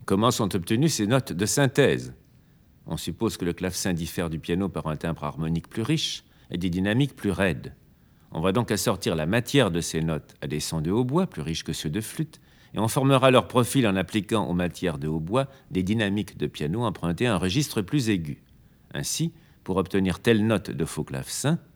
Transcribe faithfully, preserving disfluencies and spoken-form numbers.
comment sont obtenues ces notes de synthèse? On suppose que le clavecin diffère du piano par un timbre harmonique plus riche et des dynamiques plus raides. On va donc assortir la matière de ces notes à des sons de hautbois plus riches que ceux de flûte, et on formera leur profil en appliquant aux matières de hautbois des dynamiques de piano empruntées à un registre plus aigu. Ainsi, pour obtenir telle note de faux clavecin,